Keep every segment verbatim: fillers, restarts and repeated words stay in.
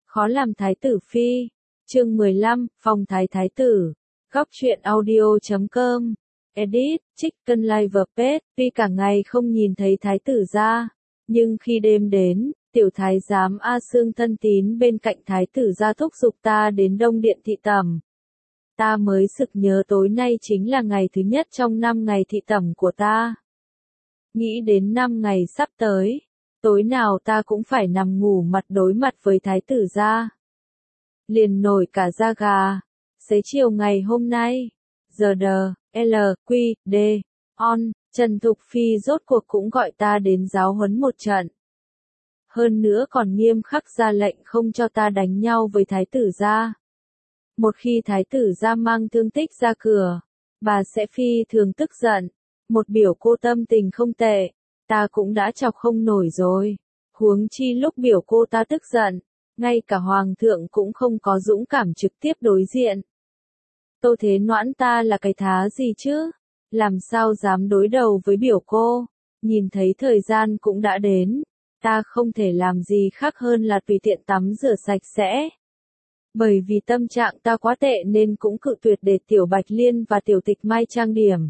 Khó làm thái tử phi. Chương mười lăm, Phong thái thái tử. Góc truyện audio chấm com. Edit, Chicken Live Page. Tuy cả ngày không nhìn thấy thái tử gia, nhưng khi đêm đến, tiểu thái giám A Sương thân tín bên cạnh thái tử gia thúc giục ta đến Đông Điện thị tẩm. Ta mới sực nhớ tối nay chính là ngày thứ nhất trong năm ngày thị tẩm của ta. Nghĩ đến năm ngày sắp tới, tối nào ta cũng phải nằm ngủ mặt đối mặt với thái tử gia. Liền nổi cả da gà. Xế chiều ngày hôm nay, giờ đờ, L, Q, D, on, Trần Thục Phi rốt cuộc cũng gọi ta đến giáo huấn một trận. Hơn nữa còn nghiêm khắc ra lệnh không cho ta đánh nhau với thái tử gia. Một khi thái tử gia mang thương tích ra cửa, bà sẽ phi thường tức giận. Một biểu cô tâm tình không tệ, ta cũng đã chọc không nổi rồi. Huống chi lúc biểu cô ta tức giận, ngay cả hoàng thượng cũng không có dũng cảm trực tiếp đối diện. Tô Thế Noãn ta là cái thá gì chứ? Làm sao dám đối đầu với biểu cô? Nhìn thấy thời gian cũng đã đến, ta không thể làm gì khác hơn là tùy tiện tắm rửa sạch sẽ. Bởi vì tâm trạng ta quá tệ nên cũng cự tuyệt để Tiểu Bạch Liên và Tiểu Tịch Mai trang điểm.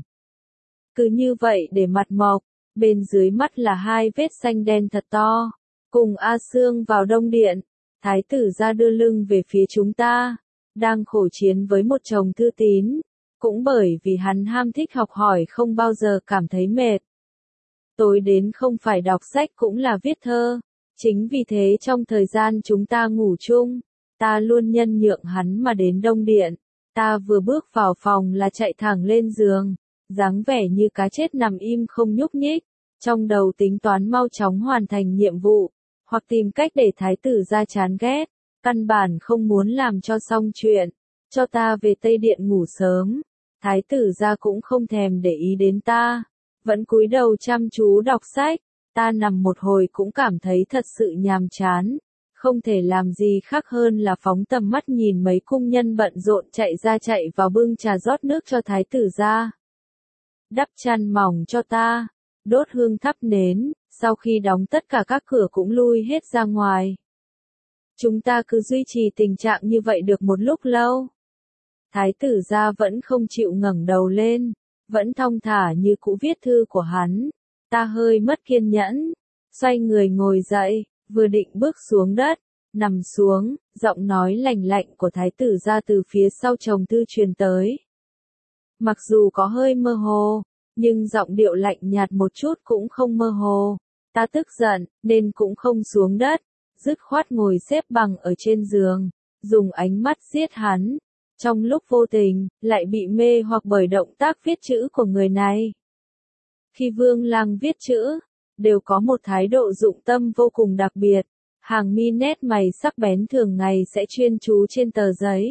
Cứ như vậy để mặt mộc, bên dưới mắt là hai vết xanh đen thật to. Cùng A Sương vào Đông Điện, thái tử gia đưa lưng về phía chúng ta, đang khổ chiến với một chồng thư tín, cũng bởi vì hắn ham thích học hỏi không bao giờ cảm thấy mệt. Tối đến không phải đọc sách cũng là viết thơ, chính vì thế trong thời gian chúng ta ngủ chung, ta luôn nhân nhượng hắn mà đến Đông Điện. Ta vừa bước vào phòng là chạy thẳng lên giường, dáng vẻ như cá chết nằm im không nhúc nhích, trong đầu tính toán mau chóng hoàn thành nhiệm vụ, hoặc tìm cách để thái tử gia chán ghét, căn bản không muốn làm cho xong chuyện, cho ta về Tây Điện ngủ sớm. Thái tử gia cũng không thèm để ý đến ta, vẫn cúi đầu chăm chú đọc sách. Ta nằm một hồi cũng cảm thấy thật sự nhàm chán, không thể làm gì khác hơn là phóng tầm mắt nhìn mấy cung nhân bận rộn chạy ra chạy vào bưng trà rót nước cho thái tử gia, đắp chăn mỏng cho ta, đốt hương thắp nến. Sau khi đóng tất cả các cửa cũng lui hết ra ngoài. Chúng ta cứ duy trì tình trạng như vậy được một lúc lâu. Thái tử gia vẫn không chịu ngẩng đầu lên, vẫn thong thả như cũ viết thư của hắn. Ta hơi mất kiên nhẫn, xoay người ngồi dậy, vừa định bước xuống đất, nằm xuống, giọng nói lành lạnh của thái tử gia từ phía sau chồng thư truyền tới. Mặc dù có hơi mơ hồ, nhưng giọng điệu lạnh nhạt một chút cũng không mơ hồ. Ta tức giận, nên cũng không xuống đất, dứt khoát ngồi xếp bằng ở trên giường, dùng ánh mắt giết hắn. Trong lúc vô tình, lại bị mê hoặc bởi động tác viết chữ của người này. Khi Vương Lăng viết chữ, đều có một thái độ dụng tâm vô cùng đặc biệt, hàng mi nét mày sắc bén thường ngày sẽ chuyên chú trên tờ giấy.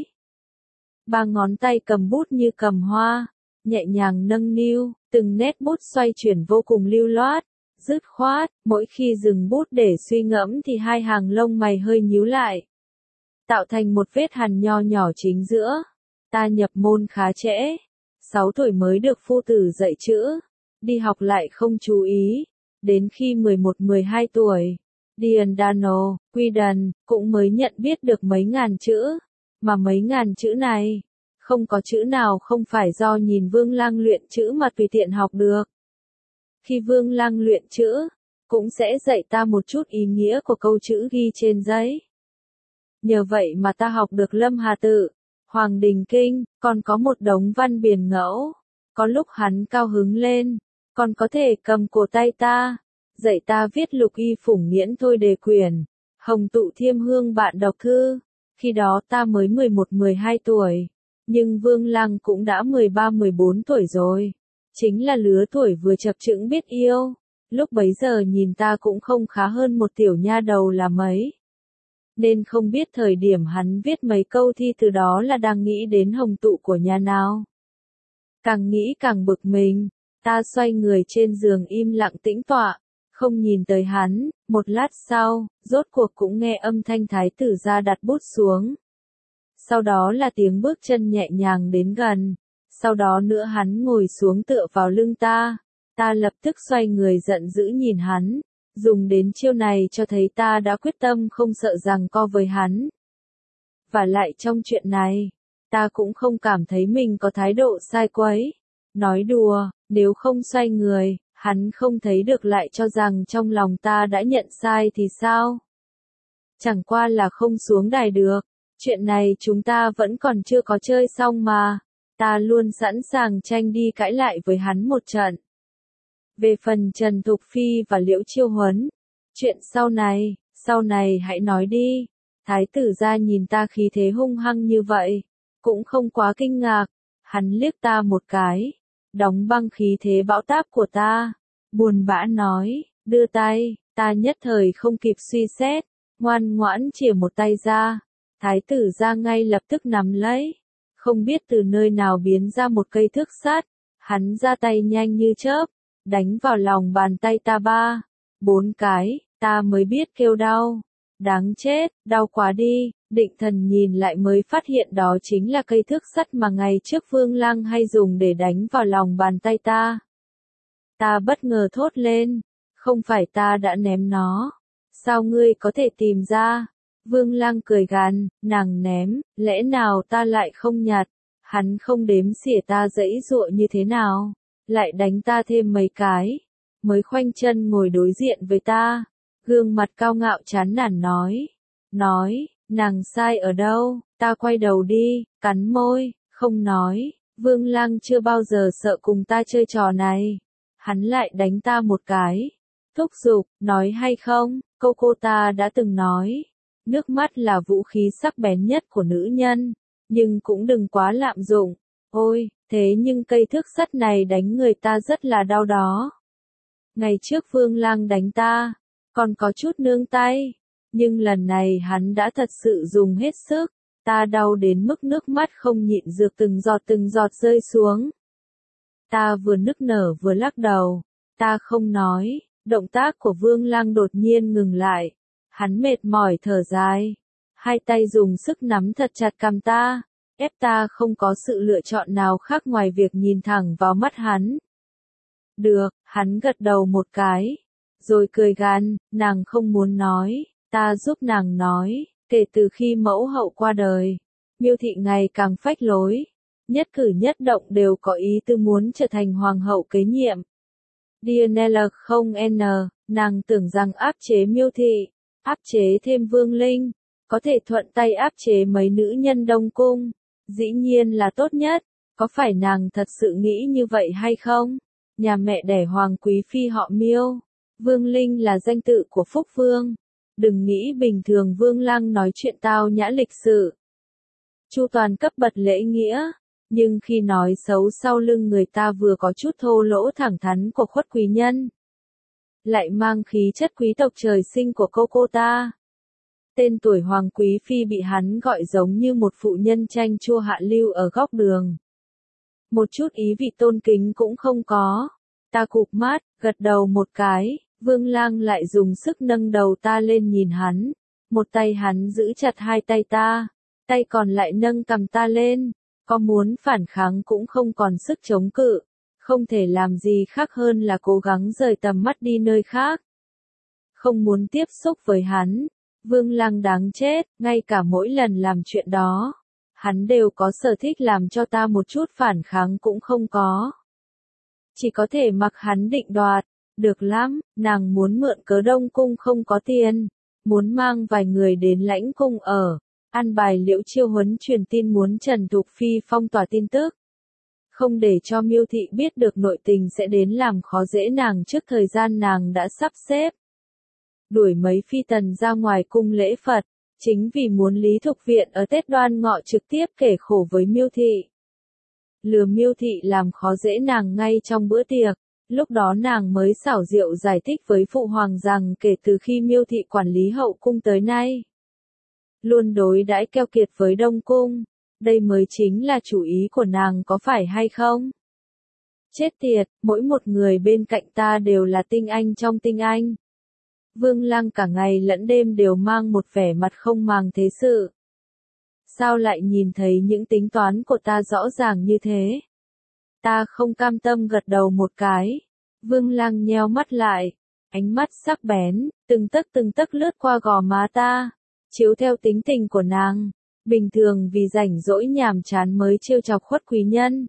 Ba ngón tay cầm bút như cầm hoa, nhẹ nhàng nâng niu, từng nét bút xoay chuyển vô cùng lưu loát, dứt khoát, mỗi khi dừng bút để suy ngẫm thì hai hàng lông mày hơi nhíu lại, tạo thành một vết hằn nho nhỏ chính giữa. Ta nhập môn khá trễ, sáu tuổi mới được phu tử dạy chữ, đi học lại không chú ý, đến khi mười một mười hai tuổi, Diandano, Quy Đần, cũng mới nhận biết được mấy ngàn chữ, mà mấy ngàn chữ này, không có chữ nào không phải do nhìn Vương Lăng luyện chữ mà tùy tiện học được. Khi Vương Lăng luyện chữ, cũng sẽ dạy ta một chút ý nghĩa của câu chữ ghi trên giấy. Nhờ vậy mà ta học được Lâm Hà Tự, Hoàng Đình Kinh, còn có một đống văn biển ngẫu. Có lúc hắn cao hứng lên, còn có thể cầm cổ tay ta, dạy ta viết Lục Y Phủng Nghiễn Thôi Đề Quyển, Hồng Tụ Thiêm Hương Bạn Đọc Thư. Khi đó ta mới mười một mười hai tuổi, nhưng Vương Lăng cũng đã mười ba mười bốn tuổi rồi. Chính là lứa tuổi vừa chập chững biết yêu. Lúc bấy giờ nhìn ta cũng không khá hơn một tiểu nha đầu là mấy. Nên không biết thời điểm hắn viết mấy câu thi từ đó là đang nghĩ đến hồng tụ của nhà nào. Càng nghĩ càng bực mình, ta xoay người trên giường im lặng tĩnh tọa, không nhìn tới hắn. Một lát sau, rốt cuộc cũng nghe âm thanh thái tử gia đặt bút xuống. Sau đó là tiếng bước chân nhẹ nhàng đến gần. Sau đó nữa hắn ngồi xuống tựa vào lưng ta. Ta lập tức xoay người giận dữ nhìn hắn. Dùng đến chiêu này cho thấy ta đã quyết tâm không sợ rằng co với hắn. Và lại trong chuyện này, ta cũng không cảm thấy mình có thái độ sai quấy. Nói đùa, nếu không xoay người, hắn không thấy được lại cho rằng trong lòng ta đã nhận sai thì sao? Chẳng qua là không xuống đài được. Chuyện này chúng ta vẫn còn chưa có chơi xong mà. Ta luôn sẵn sàng tranh đi cãi lại với hắn một trận. Về phần Trần Thục Phi và Liễu Chiêu Huấn, chuyện sau này, sau này hãy nói đi. Thái tử gia nhìn ta khí thế hung hăng như vậy, cũng không quá kinh ngạc. Hắn liếc ta một cái, đóng băng khí thế bão táp của ta, buồn bã nói, đưa tay. Ta nhất thời không kịp suy xét, ngoan ngoãn chìa một tay ra. Thái tử gia ngay lập tức nắm lấy, không biết từ nơi nào biến ra một cây thước sắt. Hắn ra tay nhanh như chớp, đánh vào lòng bàn tay ta ba, bốn cái. Ta mới biết kêu đau. Đáng chết, đau quá đi. Định Thần nhìn lại mới phát hiện đó chính là cây thước sắt mà ngày trước Vương Lăng hay dùng để đánh vào lòng bàn tay ta. Ta bất ngờ thốt lên, không phải ta đã ném nó. Sao ngươi có thể tìm ra? Vương Lăng cười gằn, nàng ném, lẽ nào ta lại không nhặt? Hắn không đếm xỉa ta giãy giụa như thế nào, lại đánh ta thêm mấy cái, mới khoanh chân ngồi đối diện với ta, gương mặt cao ngạo chán nản nói, nói, nàng sai ở đâu? Ta quay đầu đi, cắn môi, không nói. Vương Lăng chưa bao giờ sợ cùng ta chơi trò này. Hắn lại đánh ta một cái, thúc giục, nói hay không? Câu cô ta đã từng nói, nước mắt là vũ khí sắc bén nhất của nữ nhân, nhưng cũng đừng quá lạm dụng. Ôi, thế nhưng cây thước sắt này đánh người ta rất là đau đó. Ngày trước Vương Lăng đánh ta, còn có chút nương tay, nhưng lần này hắn đã thật sự dùng hết sức, ta đau đến mức nước mắt không nhịn được từng giọt từng giọt rơi xuống. Ta vừa nức nở vừa lắc đầu, ta không nói. Động tác của Vương Lăng đột nhiên ngừng lại, hắn mệt mỏi thở dài, hai tay dùng sức nắm thật chặt cằm ta, ép ta không có sự lựa chọn nào khác ngoài việc nhìn thẳng vào mắt hắn. Được, hắn gật đầu một cái, rồi cười gằn, nàng không muốn nói, ta giúp nàng nói, kể từ khi mẫu hậu qua đời, Miêu thị ngày càng phách lối, nhất cử nhất động đều có ý tư muốn trở thành hoàng hậu kế nhiệm. Dianella không n, nàng tưởng rằng áp chế Miêu thị, áp chế thêm Vương Linh, có thể thuận tay áp chế mấy nữ nhân Đông Cung, dĩ nhiên là tốt nhất, có phải nàng thật sự nghĩ như vậy hay không? Nhà mẹ đẻ Hoàng Quý Phi họ Miêu, Vương Linh là danh tự của Phúc Vương, đừng nghĩ bình thường Vương Lăng nói chuyện tao nhã lịch sự, chu toàn cấp bậc lễ nghĩa. Nhưng khi nói xấu sau lưng người ta vừa có chút thô lỗ thẳng thắn của khuất quý nhân, lại mang khí chất quý tộc trời sinh của cô cô ta. Tên tuổi Hoàng Quý Phi bị hắn gọi giống như một phụ nhân chanh chua hạ lưu ở góc đường. Một chút ý vị tôn kính cũng không có. Ta cụp mắt, gật đầu một cái, Vương Lăng lại dùng sức nâng đầu ta lên nhìn hắn. Một tay hắn giữ chặt hai tay ta, tay còn lại nâng cằm ta lên. Có muốn phản kháng cũng không còn sức chống cự, không thể làm gì khác hơn là cố gắng rời tầm mắt đi nơi khác. Không muốn tiếp xúc với hắn, Vương Lăng đáng chết, ngay cả mỗi lần làm chuyện đó, hắn đều có sở thích làm cho ta một chút phản kháng cũng không có. Chỉ có thể mặc hắn định đoạt, được lắm, nàng muốn mượn cớ Đông Cung không có tiền, muốn mang vài người đến lãnh cung ở. An bài Liễu Chiêu Huấn truyền tin muốn Trần Thục Phi phong tỏa tin tức. Không để cho Miêu thị biết được nội tình sẽ đến làm khó dễ nàng trước thời gian nàng đã sắp xếp. Đuổi mấy phi tần ra ngoài cung lễ Phật, chính vì muốn Lý Thục Viện ở Tết Đoan Ngọ trực tiếp kể khổ với Miêu thị. Lừa Miêu thị làm khó dễ nàng ngay trong bữa tiệc, lúc đó nàng mới xảo diệu giải thích với Phụ Hoàng rằng kể từ khi Miêu thị quản lý hậu cung tới nay, luôn đối đãi keo kiệt với Đông Cung, đây mới chính là chủ ý của nàng có phải hay không? Chết tiệt, mỗi một người bên cạnh ta đều là tinh anh trong tinh anh. Vương Lăng cả ngày lẫn đêm đều mang một vẻ mặt không màng thế sự. Sao lại nhìn thấy những tính toán của ta rõ ràng như thế? Ta không cam tâm gật đầu một cái. Vương Lăng nheo mắt lại, ánh mắt sắc bén, từng tấc từng tấc lướt qua gò má ta. Chiếu theo tính tình của nàng, bình thường vì rảnh rỗi nhàm chán mới trêu chọc Khuất Quý Nhân.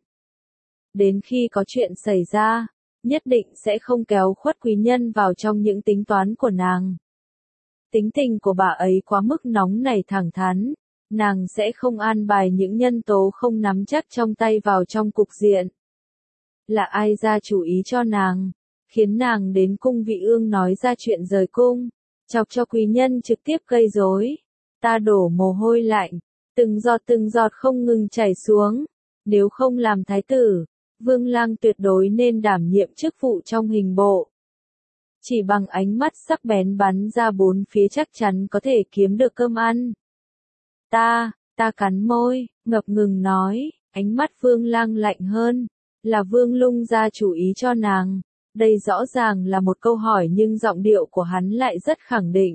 Đến khi có chuyện xảy ra, nhất định sẽ không kéo Khuất Quý Nhân vào trong những tính toán của nàng. Tính tình của bà ấy quá mức nóng nảy thẳng thắn, nàng sẽ không an bài những nhân tố không nắm chắc trong tay vào trong cục diện. Là ai ra chủ ý cho nàng, khiến nàng đến cung vị ương nói ra chuyện rời cung, chọc cho quý nhân trực tiếp gây rối. Ta đổ mồ hôi lạnh, từng giọt từng giọt không ngừng chảy xuống. Nếu không làm thái tử, Vương Lang tuyệt đối nên đảm nhiệm chức vụ trong hình bộ. Chỉ bằng ánh mắt sắc bén bắn ra bốn phía chắc chắn có thể kiếm được cơm ăn. Ta, ta cắn môi, ngập ngừng nói, ánh mắt Vương Lang lạnh hơn, là Vương Lung ra chủ ý cho nàng. Đây rõ ràng là một câu hỏi nhưng giọng điệu của hắn lại rất khẳng định.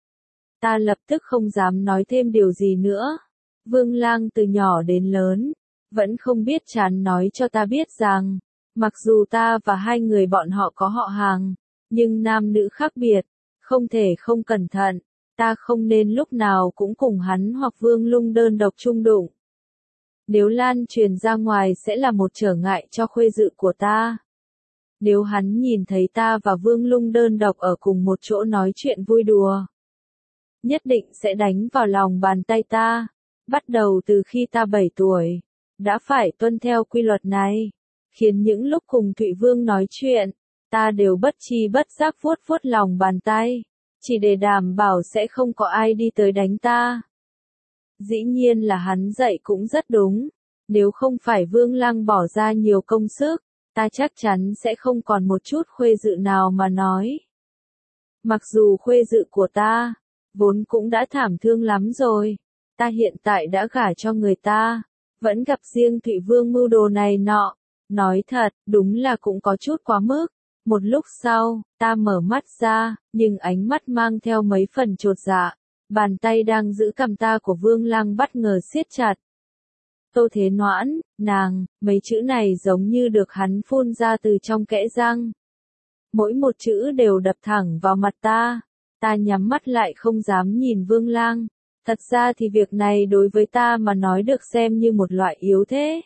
Ta lập tức không dám nói thêm điều gì nữa. Vương Lang từ nhỏ đến lớn, vẫn không biết chán nói cho ta biết rằng, mặc dù ta và hai người bọn họ có họ hàng, nhưng nam nữ khác biệt, không thể không cẩn thận, ta không nên lúc nào cũng cùng hắn hoặc Vương Lung đơn độc chung đụng. Nếu lan truyền ra ngoài sẽ là một trở ngại cho khuê dự của ta. Nếu hắn nhìn thấy ta và Vương Lung đơn độc ở cùng một chỗ nói chuyện vui đùa, nhất định sẽ đánh vào lòng bàn tay ta. Bắt đầu từ khi ta bảy tuổi, đã phải tuân theo quy luật này, khiến những lúc cùng Thụy Vương nói chuyện, ta đều bất chi bất giác vuốt vuốt lòng bàn tay, chỉ để đảm bảo sẽ không có ai đi tới đánh ta. Dĩ nhiên là hắn dạy cũng rất đúng, nếu không phải Vương Lang bỏ ra nhiều công sức, ta chắc chắn sẽ không còn một chút khuê dự nào mà nói. Mặc dù khuê dự của ta, vốn cũng đã thảm thương lắm rồi, ta hiện tại đã gả cho người ta, vẫn gặp riêng Thụy Vương mưu đồ này nọ, nói thật, đúng là cũng có chút quá mức. Một lúc sau, ta mở mắt ra, nhưng ánh mắt mang theo mấy phần chột dạ, bàn tay đang giữ cầm ta của Vương Lang bất ngờ siết chặt. Tô Thế Noãn, nàng, mấy chữ này giống như được hắn phun ra từ trong kẽ răng. Mỗi một chữ đều đập thẳng vào mặt ta, ta nhắm mắt lại không dám nhìn Vương Lang. Thật ra thì việc này đối với ta mà nói được xem như một loại yếu thế.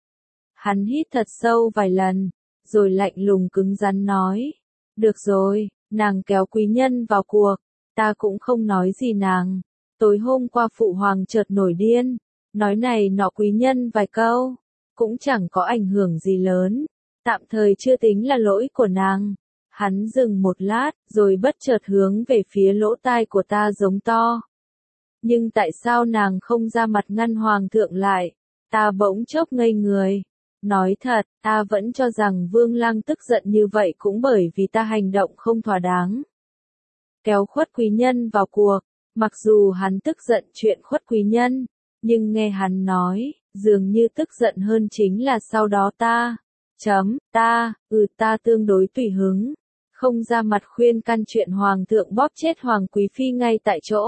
Hắn hít thật sâu vài lần, rồi lạnh lùng cứng rắn nói. Được rồi, nàng kéo quý nhân vào cuộc, ta cũng không nói gì nàng. Tối hôm qua phụ hoàng chợt nổi điên, nói này nọ quý nhân vài câu, cũng chẳng có ảnh hưởng gì lớn, tạm thời chưa tính là lỗi của nàng. Hắn dừng một lát, rồi bất chợt hướng về phía lỗ tai của ta giống to. Nhưng tại sao nàng không ra mặt ngăn hoàng thượng lại? Ta bỗng chốc ngây người. Nói thật, ta vẫn cho rằng Vương Lang tức giận như vậy cũng bởi vì ta hành động không thỏa đáng. Kéo Khuất Quý Nhân vào cuộc, mặc dù hắn tức giận chuyện Khuất Quý Nhân, nhưng nghe hắn nói, dường như tức giận hơn chính là sau đó ta. Chấm, ta, ừ ta tương đối tùy hứng, không ra mặt khuyên can chuyện hoàng thượng bóp chết hoàng quý phi ngay tại chỗ.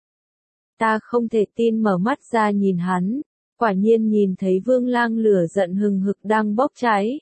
Ta không thể tin mở mắt ra nhìn hắn, quả nhiên nhìn thấy Vương Lang lửa giận hừng hực đang bốc cháy.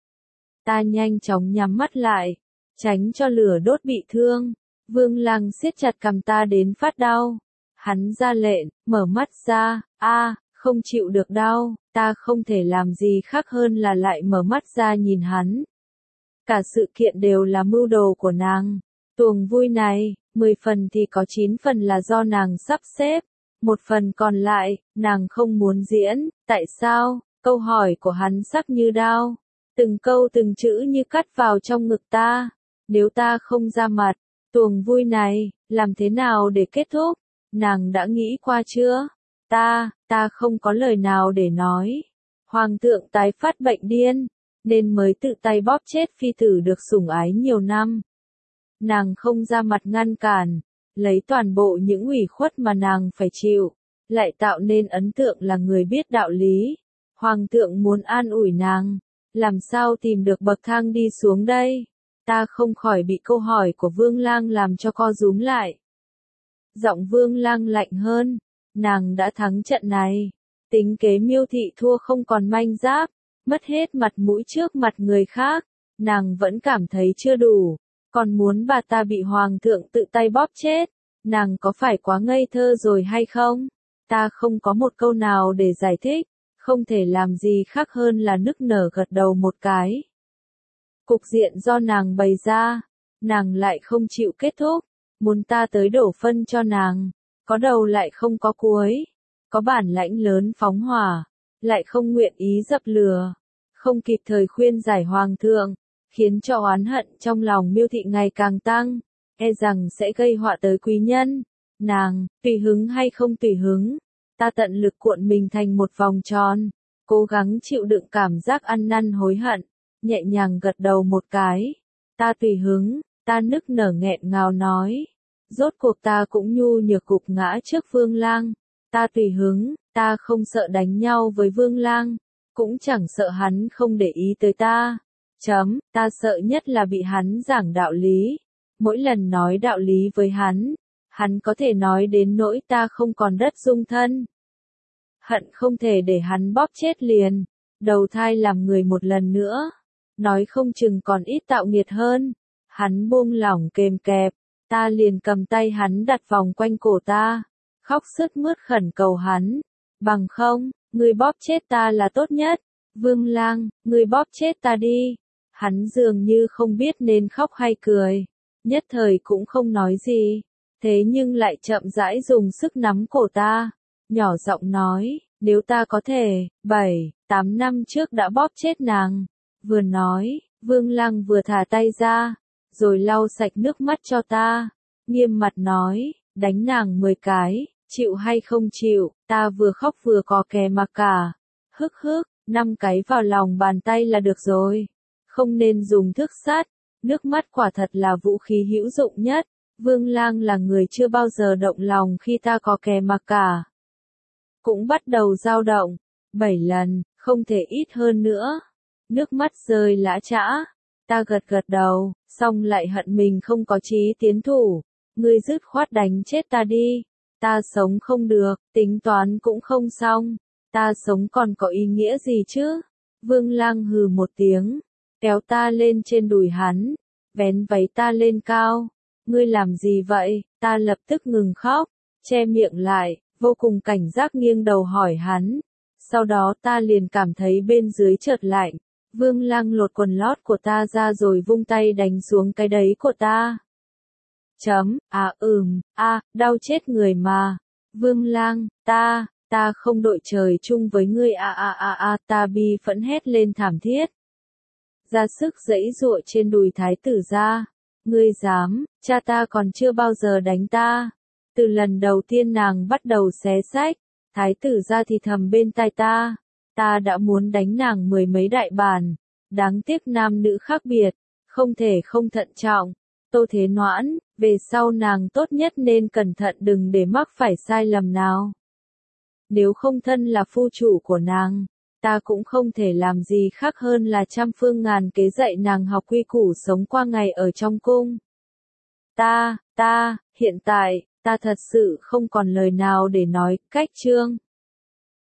Ta nhanh chóng nhắm mắt lại, tránh cho lửa đốt bị thương. Vương Lang siết chặt cầm ta đến phát đau. Hắn ra lệnh, mở mắt ra, a, không chịu được đau, ta không thể làm gì khác hơn là lại mở mắt ra nhìn hắn. Cả sự kiện đều là mưu đồ của nàng. Tuồng vui này, mười phần thì có chín phần là do nàng sắp xếp, một phần còn lại, nàng không muốn diễn. Tại sao? Câu hỏi của hắn sắc như đao, từng câu từng chữ như cắt vào trong ngực ta. Nếu ta không ra mặt, tuồng vui này, làm thế nào để kết thúc? Nàng đã nghĩ qua chưa? Ta, ta không có lời nào để nói. Hoàng thượng tái phát bệnh điên, nên mới tự tay bóp chết phi tử được sủng ái nhiều năm. Nàng không ra mặt ngăn cản, lấy toàn bộ những ủy khuất mà nàng phải chịu, lại tạo nên ấn tượng là người biết đạo lý. Hoàng thượng muốn an ủi nàng, làm sao tìm được bậc thang đi xuống đây? Ta không khỏi bị câu hỏi của Vương Lang làm cho co rúm lại. Giọng Vương Lang lạnh hơn, nàng đã thắng trận này, tính kế Miêu thị thua không còn manh giáp, mất hết mặt mũi trước mặt người khác, nàng vẫn cảm thấy chưa đủ, còn muốn bà ta bị hoàng thượng tự tay bóp chết, nàng có phải quá ngây thơ rồi hay không? Ta không có một câu nào để giải thích, không thể làm gì khác hơn là nức nở gật đầu một cái. Cục diện do nàng bày ra, nàng lại không chịu kết thúc, muốn ta tới đổ phân cho nàng, có đầu lại không có cuối, có bản lãnh lớn phóng hỏa, lại không nguyện ý dập lửa, không kịp thời khuyên giải hoàng thượng, khiến cho oán hận trong lòng Miêu thị ngày càng tăng, e rằng sẽ gây họa tới quý nhân. Nàng, tùy hứng hay không tùy hứng, ta tận lực cuộn mình thành một vòng tròn, cố gắng chịu đựng cảm giác ăn năn hối hận, nhẹ nhàng gật đầu một cái. Ta tùy hứng, ta nức nở nghẹn ngào nói. Rốt cuộc ta cũng nhu nhược gục ngã trước Vương Lang. Ta tùy hứng, ta không sợ đánh nhau với Vương Lang, cũng chẳng sợ hắn không để ý tới ta. Chấm, ta sợ nhất là bị hắn giảng đạo lý. Mỗi lần nói đạo lý với hắn, hắn có thể nói đến nỗi ta không còn đất dung thân. Hận không thể để hắn bóp chết liền, đầu thai làm người một lần nữa. Nói không chừng còn ít tạo nghiệt hơn. Hắn buông lỏng kềm kẹp, ta liền cầm tay hắn đặt vòng quanh cổ ta, khóc sướt mướt khẩn cầu hắn. Bằng không, ngươi bóp chết ta là tốt nhất. Vương Lang, ngươi bóp chết ta đi. Hắn dường như không biết nên khóc hay cười, nhất thời cũng không nói gì, thế nhưng lại chậm rãi dùng sức nắm cổ ta, nhỏ giọng nói, nếu ta có thể, bảy, tám năm trước đã bóp chết nàng. Vừa nói, Vương Lang vừa thả tay ra, rồi lau sạch nước mắt cho ta, nghiêm mặt nói, đánh nàng mười cái, chịu hay không chịu, ta vừa khóc vừa có kè mà cả. Hức hức, năm cái vào lòng bàn tay là được rồi. Không nên dùng thước sắt, nước mắt quả thật là vũ khí hữu dụng nhất. Vương Lang là người chưa bao giờ động lòng khi ta có kè mà cả. Cũng bắt đầu dao động, bảy lần, không thể ít hơn nữa. Nước mắt rơi lã chã, ta gật gật đầu, xong lại hận mình không có chí tiến thủ. Ngươi dứt khoát đánh chết ta đi, ta sống không được, tính toán cũng không xong, ta sống còn có ý nghĩa gì chứ? Vương Lang hừ một tiếng, kéo ta lên trên đùi hắn, vén váy ta lên cao. Ngươi làm gì vậy? Ta lập tức ngừng khóc, che miệng lại, vô cùng cảnh giác nghiêng đầu hỏi hắn. Sau đó ta liền cảm thấy bên dưới chợt lạnh. Vương Lang lột quần lót của ta ra rồi vung tay đánh xuống cái đấy của ta. Chấm, à ừm, a, đau chết người mà. Vương Lang, ta, ta không đội trời chung với ngươi a a a a, ta bi phẫn hét lên thảm thiết. Ra sức giãy giụa trên đùi thái tử ra. Ngươi dám, cha ta còn chưa bao giờ đánh ta. Từ lần đầu tiên nàng bắt đầu xé xách, thái tử ra thì thầm bên tai ta. Ta đã muốn đánh nàng mười mấy đại bản. Đáng tiếc nam nữ khác biệt, không thể không thận trọng. Tô Thế Noãn, về sau nàng tốt nhất nên cẩn thận đừng để mắc phải sai lầm nào. Nếu không thân là phu chủ của nàng, ta cũng không thể làm gì khác hơn là trăm phương ngàn kế dạy nàng học quy củ sống qua ngày ở trong cung. Ta, ta, hiện tại, ta thật sự không còn lời nào để nói, cách chương.